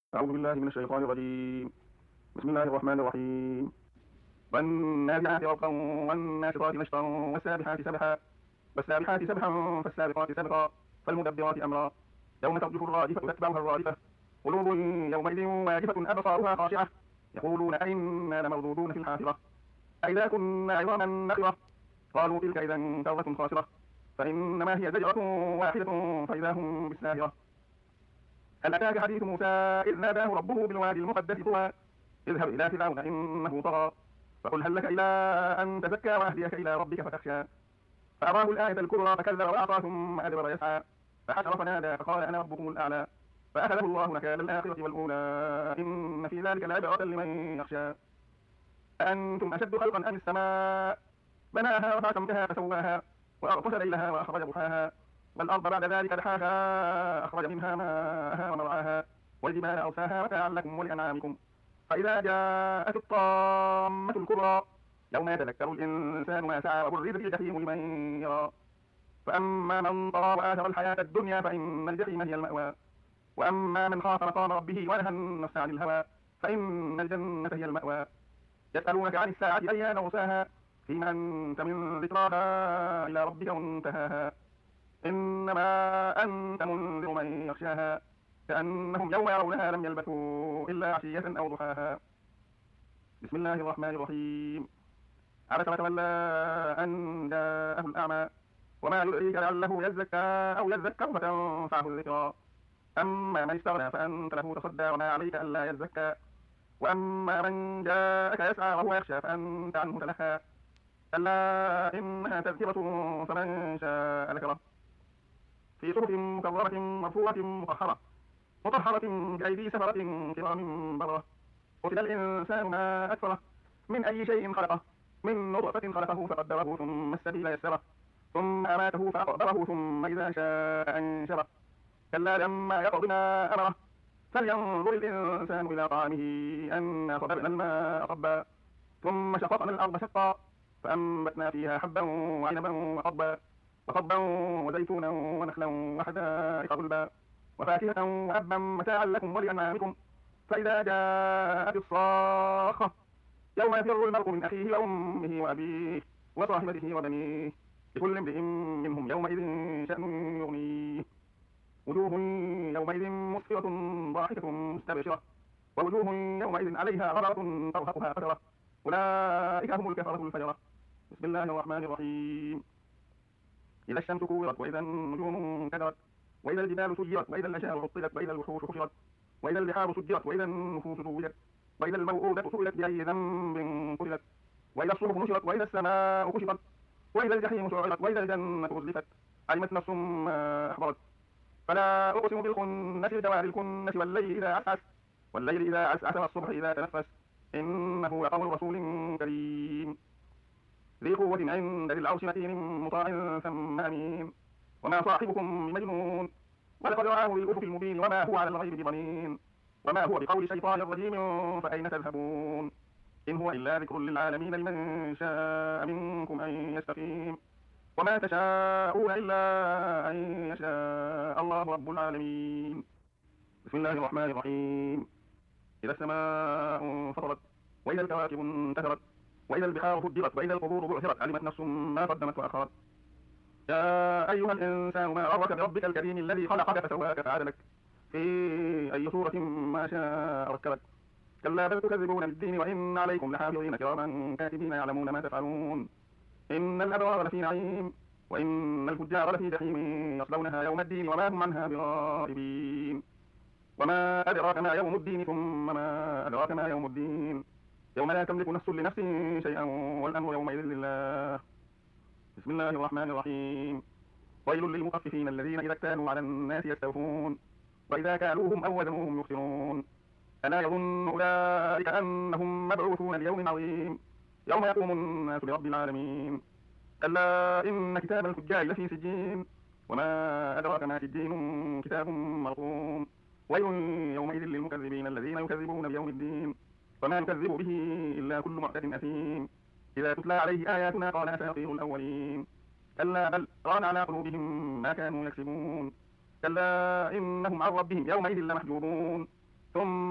أعوذ بالله من الشيطان الرجيم. بسم الله الرحمن الرحيم. والنازعات غرقا والناشطات نشطا والسابحات سبحا فالسابحات سبحا فالسابقات سبقا فالمدبرات أمرا يوم ترجف الرادفة تتبعها الرادفة قلوب يومئذ واجفة أبصارها خاشعة يقولون أئنا لمردودون في الحافرة أئذا كنا عظاما نخرة قالوا تلك إذا كرة خاسرة فإنما هي زجرة واحدة فإذا هم بالساهرة. هل أتاك حديث موسى إذ ناداه ربه بالوادي المقدس طوى اذهب إلى فرعون إنه طغى فقل هل لك إلى أن تزكى وأهديك إلى ربك فتخشى فأراه الآية الكبرى فكذب وأعطى ثم أدبر يسعى فحشر فنادى فقال أنا ربكم الأعلى فأخذه الله نكال الآخرة والأولى إن في ذلك لعبرة لمن يخشى. أأنتم أشد خلقا أم السماء بناها رفع سمكها فسواها وأغطش ليلها وأخرج ضحاها والأرض بعد ذلك دحاها أخرج منها ماءها ومرعاها والجبال أرساها متاعا لكم ولأنعامكم فإذا جاءت الطامة الكبرى يوم يتذكر الإنسان ما سعى وبرزت الجحيم لمن يرى فأما من طغى وآثر الحياة الدنيا فإن الجحيم هي المأوى وأما من خاف مقام ربه ونهى النفس عن الهوى فإن الجنة هي المأوى. يسألونك عن الساعة أيان مرساها فيما أنت من ذكراها إلى ربك منتهاها إنما أنت منذر من يخشاها كأنهم يوم يرونها لم يلبثوا إلا عشية أو ضحاها. بسم الله الرحمن الرحيم. عبس وتولى أن جاءه الأعمى وما يدريك لعله يزكى أو يذكر فتنفعه الذكرى أما من استغنى فأنت له تصدى وما عليك ألا يزكى وأما من جاءك يسعى وهو يخشى فأنت عنه تلهى كلا إنها تذكرة فمن شاء ذكره في صحف مكرمة مرفوعة مطهرة بأيدي سفرة كرام بررة قتل الإنسان ما أكفره من أي شيء خلقه من نطفة خلقه فقدره ثم السبيل يسره ثم أماته فأقبره ثم إذا شاء أنشره كلا لما يقض ما أمره فلينظر الإنسان إلى طعامه أنا صببنا الماء صبا ثم شققنا الأرض شقا فأنبتنا فيها حبا وعنبا وقضبا وزيتونا ونخلا وحدائق غلبا وفاكهة وأبا متاعا لكم ولأنعامكم فإذا جاءت الصاخة يوم يفر المرء من أخيه وأمه وأبيه وصاحبته وبنيه لكل امرئ منهم يومئذ شأن يغنيه وجوه يومئذ مسفرة ضاحكة مستبشرة ووجوه يومئذ عليها غبرة ترهقها قترة أولئك هم الكفرة الفجرة. بسم الله الرحمن الرحيم. إذا الشمس كورت وإذا النجوم انكدرت وإذا الجبال سيرت وإذا الأشجار عطلت وإذا الوحوش حشرت وإذا البحار سجرت وإذا النفوس زوجت وإذا الموءودة سئلت بأي ذنب قتلت وإذا الصحف نشرت وإذا السماء كشطت وإذا الجحيم سعرت وإذا الجنة أزلفت علمت نفس ما أحضرت فلا أقسم بالخنس الجوار الكنس والليل إذا عسعس والصبح إذا تنفس إنه لقول رسول كريم ذي قوة عند ذي العرش مكين مطاع ثم أمين وما صاحبكم بمجنون ولقد رآه بالأفق المبين وما هو على الغيب بضنين وما هو بقول شيطان رجيم فأين تذهبون إن هو إلا ذكر للعالمين لمن شاء منكم أن يستقيم وما تشاءون إلا أن يشاء الله رب العالمين. بسم الله الرحمن الرحيم. إذا السماء انفطرت وإذا الكواكب انتثرت وإذا البحار فجرت وإذا القبور بعثرت علمت نفس ما قدمت وأخرت يا أيها الإنسان ما غرك بربك الكريم الذي خلقك فسواك فعدلك في أي صورة ما شاء ركبك كلا بل تكذبون بالدين وإن عليكم لحافظين كراما كاتبين يعلمون ما تفعلون إن الأبرار لفي نعيم وإن الفجار لفي جحيم يصلونها يوم الدين وما هم عنها بغائبين. وما أدراك ما يوم الدين ثم ما أدراك ما يوم الدين يوم لا تملك نفس لنفس شيئا والأمر يومئذ لله. بسم الله الرحمن الرحيم. ويل للمطففين الذين إذا اكتالوا على الناس يستوفون وإذا كالوهم أو وزنوهم يخسرون ألا يظن أولئك أنهم مبعوثون ليوم عظيم يوم يقوم الناس لرب العالمين كلا إن كتاب الفجار لفي سجين وما أدراك ما سجين كتاب مرقوم ويل يومئذ للمكذبين الذين يكذبون بيوم الدين وما يكذب به إلا كل معتد أثيم إذا تتلى عليه آياتنا قال أساطير الأولين كلا بل ران على قلوبهم ما كانوا يكسبون كلا إنهم عن ربهم يومئذ لمحجوبون ثم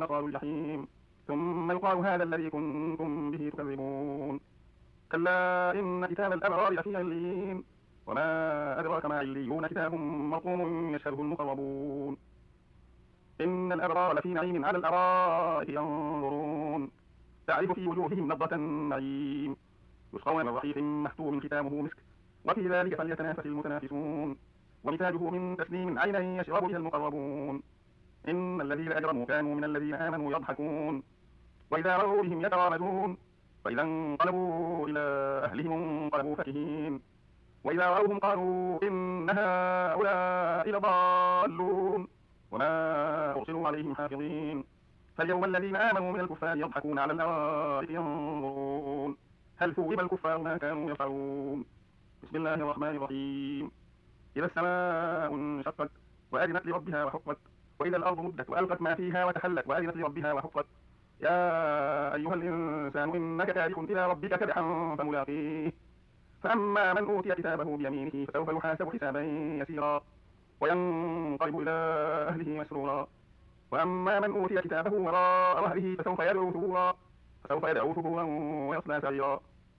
ثم قالوا الجحيم ثم يقال هذا الذي كنتم به تكذبون كلا إن كتاب الأبرار لفي عليين وما أدراك ما عليون كتاب مرقوم يشهده المقربون إن الأبرار لفي نعيم على الأرائك ينظرون تعرف في وجوههم نضرة النعيم يسقون من رحيق مختوم ختامه مسك وفي ذلك فليتنافس المتنافسون ومزاجه من تسليم عينا يشرب بها المقربون إن الذين أجرموا كانوا من الذين آمنوا يضحكون وإذا مروا بهم يتغامزون وإذا انقلبوا إلى أهلهم انقلبوا فكهين وإذا رأوهم قالوا إن هؤلاء لضالون وما أرسلوا عليهم حافظين فاليوم الذين آمنوا من الكفار يضحكون على الأرائك ينظرون هل ثوب الكفار ما كانوا يفعلون بسم الله الرحمن الرحيم إذا السماء انشقت وأذنت لربها وحقت وإذا الأرض مدت وألقت ما فيها وتحلت وأذنت لربها وحقت يا أيها الإنسان إنك كادح إلى ربك كدحا فملاقيه فأما من أوتي كتابه بيمينه فسوف يحاسب حسابا يسيرا وينقلب إلى أهله مسرورا وأما من أوتي كتابه وراء ظهره فسوف يدعو ثبورا ويصلى سعيرا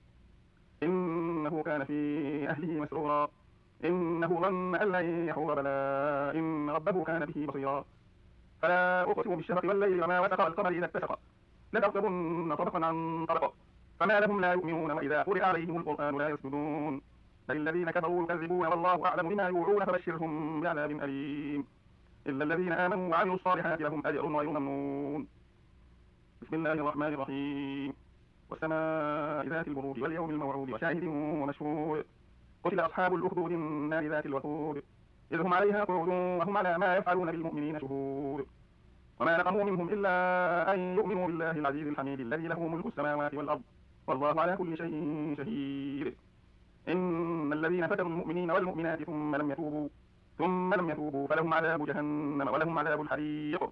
إنه كان في أهله مسرورا إنه ظن أن لن يحور بلى إن ربه كان به بصيرا فلا أقسم بالشفق والليل وما وسق والقمر إذا اتسق لتركبن طبقا عن طبق فما لهم لا يؤمنون وإذا قرئ عليهم القرآن لا يسجدون بل الذين كفروا يكذبون والله أعلم بما يوعون فبشرهم بعذاب أليم إلا الذين آمنوا وعملوا الصالحات لهم أجر غير ممنون بسم الله الرحمن الرحيم والسماء ذات البروج واليوم الموعود وشاهد ومشهود قتل أصحاب الأخدود النار ذات الوقود إذ هم عليها قعود وهم على ما يفعلون بالمؤمنين شهود وما نقموا منهم إلا أن يؤمنوا بالله العزيز الحميد الذي له ملك السماوات والأرض والله على كل شيء شهيد إن الذين فتنوا المؤمنين والمؤمنات ثم لم يتوبوا فلهم عذاب جهنم ولهم عذاب الحريق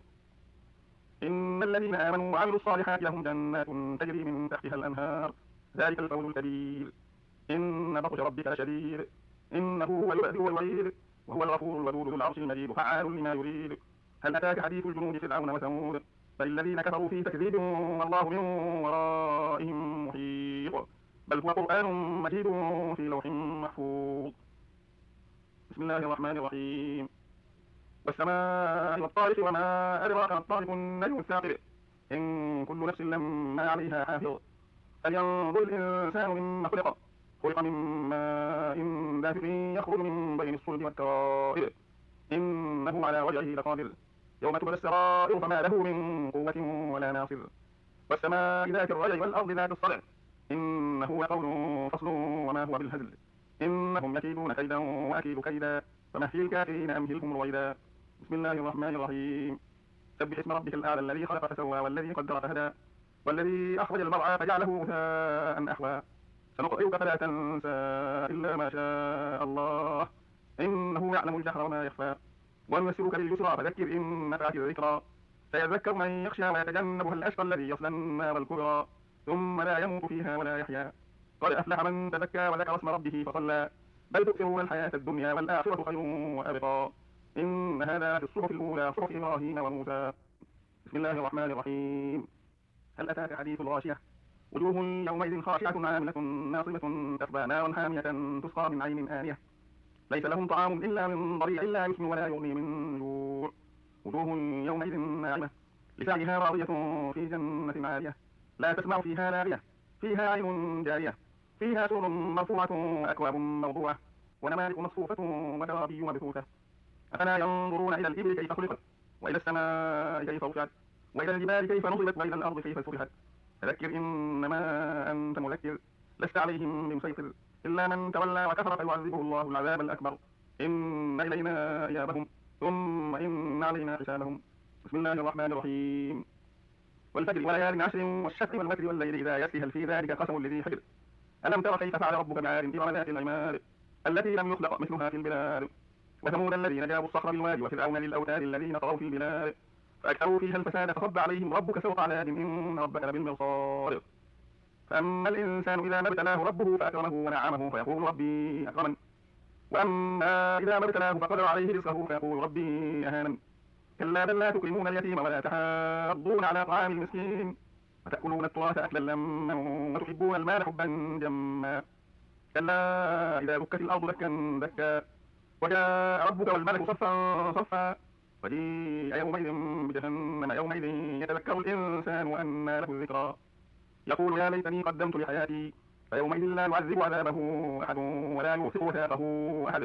إن الذين آمنوا وعملوا الصالحات لهم جنات تجري من تحتها الأنهار ذلك الفوز الكبير إن بطش ربك لشديد إنه هو البأس والوعيد وهو الغفور الودود ذو العرش المجيد فعال لما يريد هل أتاك حديث الجنود فرعون وثمود بل الذين كفروا في تكذيب والله من ورائهم محيط بل هو قرآن مجيد في لوح محفوظ بسم الله الرحمن الرحيم والسماء والطارق وما أدراك ما الطارق النجم الثاقب إن كل نفس لما عليها حافظ فلينظر الإنسان مما خلق من ماء دافق يخرج من بين الصلب والترائب إنه على وجهه لقادر يوم تبلى السرائر فما له من قوة ولا ناصر والسماء ذات الرجع والأرض ذات الصدع إنه لقول فصل وما هو بالهزل إنهم يكيدون كيدا وأكيد كيدا فمهل الكافرين أمهلهم رويدا بسم الله الرحمن الرحيم سبح اسم ربك الأعلى الذي خلق فسوى والذي قدر فهدى والذي أخرج المرعى فجعله غثاء أحوى سنقرئك فلا تنسى إلا ما شاء الله إنه يعلم الجهر وما يخفى ونيسرك لليسرى فذكر إن نفعت الذكرى سيذكر من يخشى ويتجنبها الأشقى الذي يصلى النار الكبرى ثم لا يموت فيها ولا يحيا قد أفلح من تزكى وذكر اسم ربه فصلى بل تؤثرون الحياة الدنيا والآخرة خير وأبقى إن هذا في الصحف الأولى صحف إبراهيم وموسى بسم الله الرحمن الرحيم هل أتاك حديث الغاشية وجوه يومئذ خاشعة عاملة ناصبة تصلى نارا حامية تسقى من عين آنية ليس لهم طعام إلا من ضريع لا يسمن ولا يغني من جوع وجوه يومئذ ناعمة لسعيها راضية في جنة عالية لا تسمع فيها لاغية فيها عين جارية فيها سرر مرفوعة وأكواب موضوعة ونمارق مصفوفة وكرابي مبثوثة أفلا ينظرون إلى الإبل كيف خلقت وإلى السماء كيف رفعت وإلى الجبال كيف نصبت وإلى الأرض كيف سطحت فذكر إنما أنت مذكر لست عليهم بمسيطر إلا من تولى وكفر فيعذبه الله العذاب الأكبر إن إلينا إيابهم ثم إن علينا حسابهم بسم الله الرحمن الرحيم والفجر وليال عشر والشفع والوتر والليل إذا يسري هل في ذلك قسم لذي حجر ألم تر كيف فعل ربك بعاد إرم ذات العماد التي لم يخلق مثلها في البلاد وثمود الذين جابوا الصخر بالواد وفرعون للأوتاد الذين طغوا في البلاد فأكثروا فيها الفساد فصب عليهم ربك سوط عذاب إن ربك لبالمرصاد فأما الإنسان إذا ما ابتلاه ربه فأكرمه ونعمه فيقول ربي أكرمن وأما إذا ما ابتلاه فقدر عليه رزقه فيقول ربي أهانن كلا بل لا تكرمون اليتيم ولا تحاضون على طعام المسكين وتأكلون التراث أكلا لما وتحبون المال حبا جما كلا إذا دكت الأرض دكا دكا وجاء ربك والملك صفا صفا وجيء يومئذ بجهنم يومئذ يتذكر الإنسان وأنى له الذكرى يقول يا ليتني قدمت لحياتي فيومئذ لا يعذب عذابه أحد ولا يوثق وثاقه أحد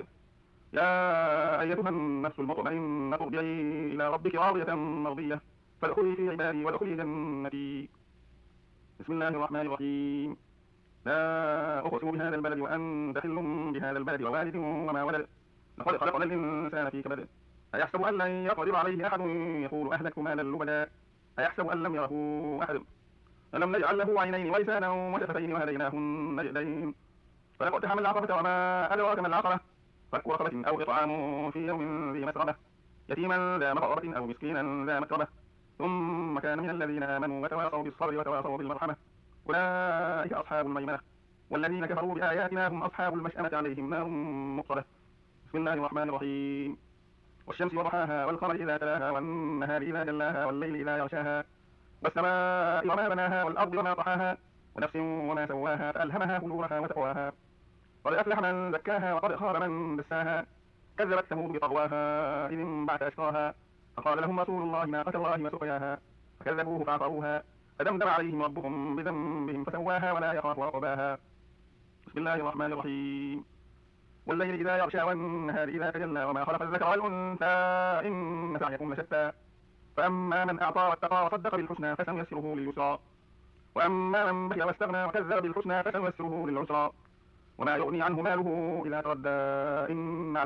يا أيتها النفس المطمئنة ارجعي إلى ربك راضية مرضية فادخلي في عبادي وادخلي جنتي. بسم الله الرحمن الرحيم. لا أقسم بهذا البلد وأنت حل بهذا البلد ووالد وما ولد لقد خلقنا الإنسان في كبد أيحسب أن لن يقدر عليه أحد يقول أهلكت مالا لبدا أيحسب أن لم يره أحد ألم نجعل له عينين ولسانا وشفتين وهديناه النجدين فلقد العقبة وما أدراك ما العقبة فك رقبة أو إطعام في يوم ذي مسربة يتيما ذا مقربة أو مسكينا ذا متربة ثم كان من الذين آمنوا وتواصوا بالصبر وتواصوا بالمرحمة أولئك أصحاب الميمنة والذين كفروا بآياتنا هم أصحاب المشأمة عليهم نار مؤصدة. بسم الله الرحمن الرحيم. والشمس وضحاها والقمر إذا تلاها والنهار إذا جلاها والليل إذا يغشاها والسماء وما بناها والأرض وما طحاها ونفس وما سواها فألهمها فجورها وتقواها قد أفلح من زكاها وقد خاب من دساها كذبت ثمود بطغواها إذ انبعث أشقاها فقال لهم رسول الله ناقة الله وسقياها فكذبوه فعقروها فدمدم عليهم ربهم بذنبهم فسواها ولا يخاف عقباها. بسم الله الرحمن الرحيم. والليل إذا يغشى والنهار إذا تجلى وما خلق الذكر والأنثى إن سعيكم لشتى فأما من أعطى واتقى وصدق بالحسنى فسنيسره لليسرى وأما من بخل واستغنى وكذب بالحسنى فسنيسره للعسرى وما يغني عنه ماله إذا تردى إن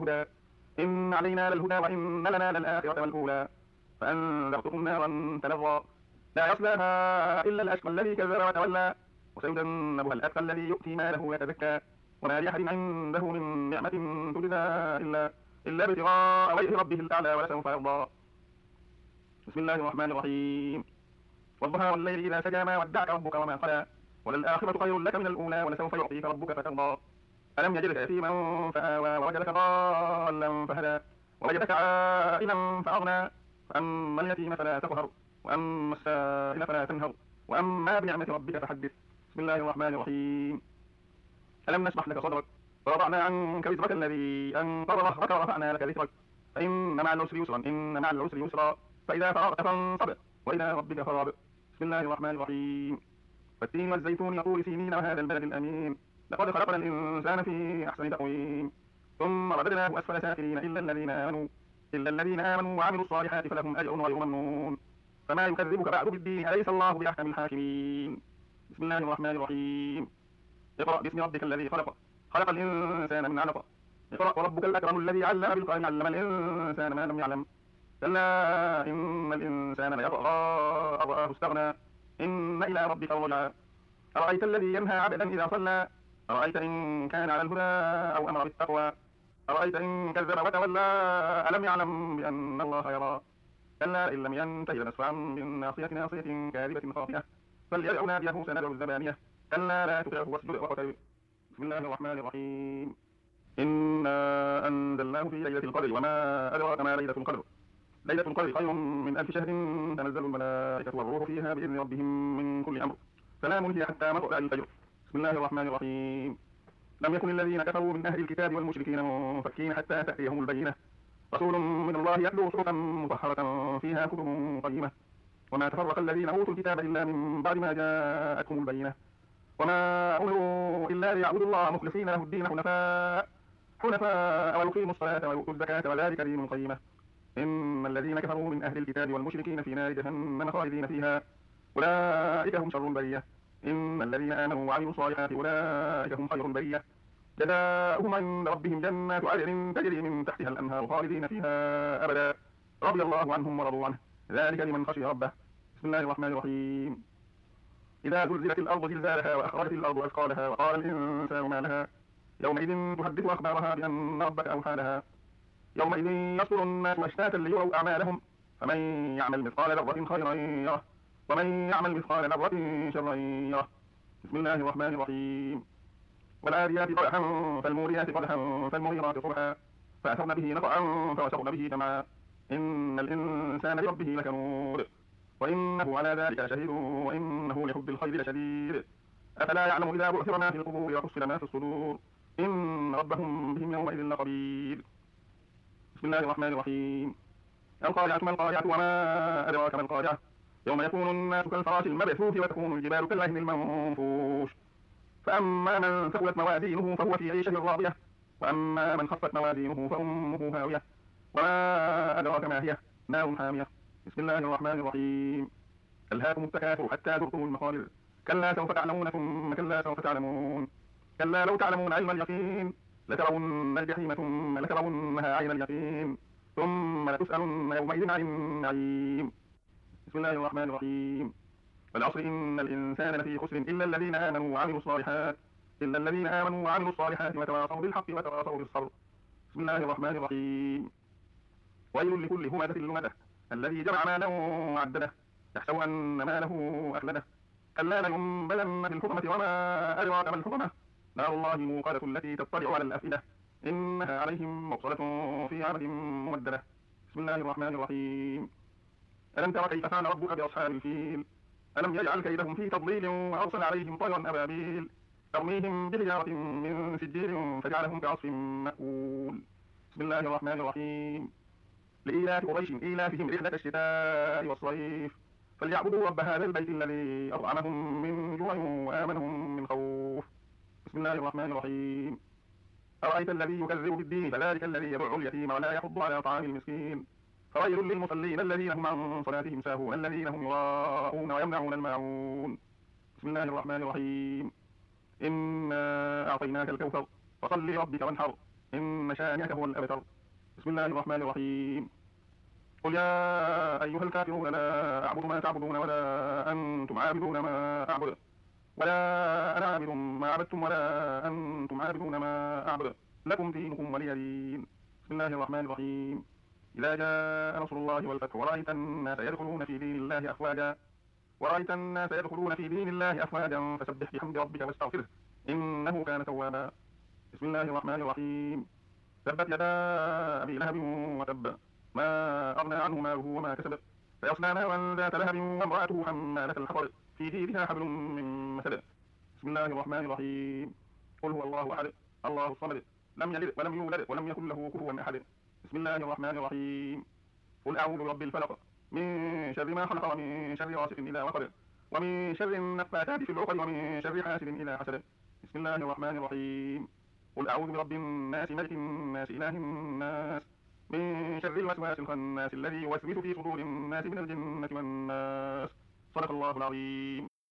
علينا للهدى وإن لنا للآخرة والأولى فأنذرتكم نارا تلظى لا يصلاها إلا الأشقى الذي كذب وتولى وسيجنبها الأتقى الذي يؤتي ماله يتزكى وما لأحد عنده من نعمة تجزى إلا ابتغاء وجه ربه الأعلى ولسوف يرضى. بسم الله الرحمن الرحيم. والضحى والليل إذا سجى ما ودعك ربك وما قلى وللآخرة خير لك من الأولى ولسوف يعطيك ربك فترضى ألم يجدك يتيما فآوى ووجدك ضالا فهدى ووجدك عائلا فأغنى فأما اليتيم فلا تقهر وأما السائل فلا تنهر وأما بنعمة ربك فحدث. بسم الله الرحمن الرحيم. ألم نشرح لك صدرك ووضعنا عنك وزرك الذي أنقض ظهرك ورفعنا لك ذكرك فإن مع العسر يسرا إن مع العسر يسرا فإذا فرغت فانصب وإلى ربك فارغب. بسم الله الرحمن الرحيم. والتين والزيتون يطول سينين وهذا البلد الأمين لقد خلقنا الإنسان في أحسن تقويم ثم رددناه أسفل سافلين إلا الذين آمنوا وعملوا الصالحات فلهم أجر غير ممنون فما يكذبك بعد بالدين أليس الله بأحكم الحاكمين. بسم الله الرحمن الرحيم. اقرأ باسم ربك الذي خلق الإنسان من علق اقرأ وربك الأكرم الذي علم بالقلم علم الإنسان ما لم يعلم كلا إن الإنسان ليطغى أن رآه استغنى إن إلى ربك الرجعى أرأيت الذي ينهى عبدا إذا صلى أرأيت إن كان على الهدى أو أمر بالتقوى أرأيت إن كذب وتولى ألم يعلم بأن الله يرى كلا إن لم ينته لنسفعا بالناصية ناصية كاذبة خاطئة فليدع ناديه سندع الزبانية كلا لا تطعه واسجد واقترب. بسم الله الرحمن الرحيم. إنا أنزلناه في ليلة القدر وما أدراك ما ليلة القدر ليلة القدر خير من 1000 شهر تنزل الملائكة والروح فيها بإذن ربهم من كل أمر سلام هي حتى مطلع الفجر. بسم الله الرحمن الرحيم. لم يكن الذين كفروا من أهل الكتاب والمشركين منفكين حتى تأتيهم البينة رسول من الله يتلو صحفا مطهرة فيها كتب قيمة وما تفرق الذين أوتوا الكتاب إلا من بعد ما جاءتهم البينة وما أمروا إلا ليعبدوا الله مخلصين له الدين حنفاء ويقيموا الصلاة ويؤتوا الزكاة وذلك دين القيمة إن الذين كفروا من أهل الكتاب والمشركين في نار جهنم خالدين فيها أولئك هم شر البرية إن الذين آمنوا وعملوا الصالحات أولئك هم خير البرية جزاؤهم عند ربهم جنات عدن تجري من تحتها الأنهار خالدين فيها أبدا رضي الله عنهم ورضوا عنه ذلك لمن خشي ربه. بسم الله الرحمن الرحيم. إذا زلزلت الأرض زلزالها وأخرجت الأرض أثقالها وقال الإنسان ما لها يومئذ تحدث أخبارها بأن ربك أوحى لها يومئذ يصدر الناس أشتاتا ليروا أعمالهم فمن يعمل مثقال ذرة خيرا يره ومن يعمل مثقال ذرة شرا يره. بسم الله الرحمن الرحيم. والعاديات ضبحا فالموريات قدحا فالمغيرات صبحا فأثرن به نقعا فوسطن به جمعا إن الإنسان لربه لكنود وإنه على ذلك لشهيد وإنه لحب الخير لشديد أفلا يعلم إذا بعثر ما في القبور وحصل ما في الصدور إن ربهم بهم يومئذ لخبير. بسم الله الرحمن الرحيم. القارعة ما القارعة وما أدراك ما القارعة يوم يكون الناس كالفراش المبثوث وتكون الجبال كالعهن المنفوش فأما من ثقلت موازينه فهو في عيشة راضية وأما من خفت موازينه فأمه هاوية وما أدراك ما هي نار حامية. بسم الله الرحمن الرحيم. ألهاكم التكاثر حتى زرتم المقابر كلا سوف تعلمون ثم كلا سوف تعلمون كلا لو تعلمون علم اليقين لترون الجحيم ثم لترونها عين اليقين ثم لتسألن يومئذ عن النعيم. بسم الله الرحمن الرحيم. والعصر إن الإنسان لفي خسر إلا الذين آمنوا وعملوا الصالحات وتواصوا بالحق وتواصوا بالصبر. بسم الله الرحمن الرحيم. ويل لكل همزة لمزة الذي جمع مالا وعدده يحسب أن ماله أخلده كلا لينبذن في الحطمة وما أدراك ما الحطمة نار الله الموقدة التي تطلع على الأفئدة إنها عليهم مؤصدة في عمد ممددة. بسم الله الرحمن الرحيم. ألم تر كيف فعل ربك بأصحاب الفيل ألم يجعل كيدهم في تضليل وأرسل عليهم طيرا أبابيل ترميهم بحجارة من سجيل فجعلهم كعصف مأكول. بسم الله الرحمن الرحيم. لإيلاف قريش إيلافهم رحلة الشتاء والصيف فليعبدوا رب هذا البيت الذي أطعمهم من جوع وآمنهم من خوف. بسم الله الرحمن الرحيم. أرأيت الذي يكذب بالدين فذلك الذي يدع اليتيم ولا يحض على طعام المسكين فويل للمصلين الذين هم عن صلاتهم ساهون الذين هم يراءون ويمنعون الماعون. بسم الله الرحمن الرحيم. إنا أعطيناك الكوثر فصل لربك وانحر إن شانئك هو الأبتر. بسم الله الرحمن الرحيم. قل يا أيها الكافرون لا أعبد ما تعبدون ولا أنتم عابدون ما أعبد ولا أنا عابد ما عبدتم ولا أنتم عابدون ما أعبد لكم دينكم ولي دين. بسم الله الرحمن الرحيم. إذا جاء نصر الله والفتح ورأيت الناس يدخلون في دين الله أفواجا فسبح بحمد ربك واستغفره إنه كان توابا. بسم الله الرحمن الرحيم. تبت يدا أبي لهب وتب ما أغنى عنه ماله وما كسب سيصلى نارا ذات لهب وامرأته حمالة الحطب في جيدها حبل من مسد. بسم الله الرحمن الرحيم. قل هو الله أحد الله الصمد لم يلد ولم يولد ولم يكن له كفوا أحد. بسم الله الرحمن الرحيم. قل أعوذ برب الفلق من شر ما خلق ومن شر غاسق إذا وقب ومن شر النفاثات في العقد ومن شر حاسد إذا حسد. بسم الله الرحمن الرحيم. قل أعوذ برب الناس ملك الناس إله الناس من شر الوسواس الخناس الذي يوسوس في صدور الناس من الجنة والناس. صدق الله العظيم.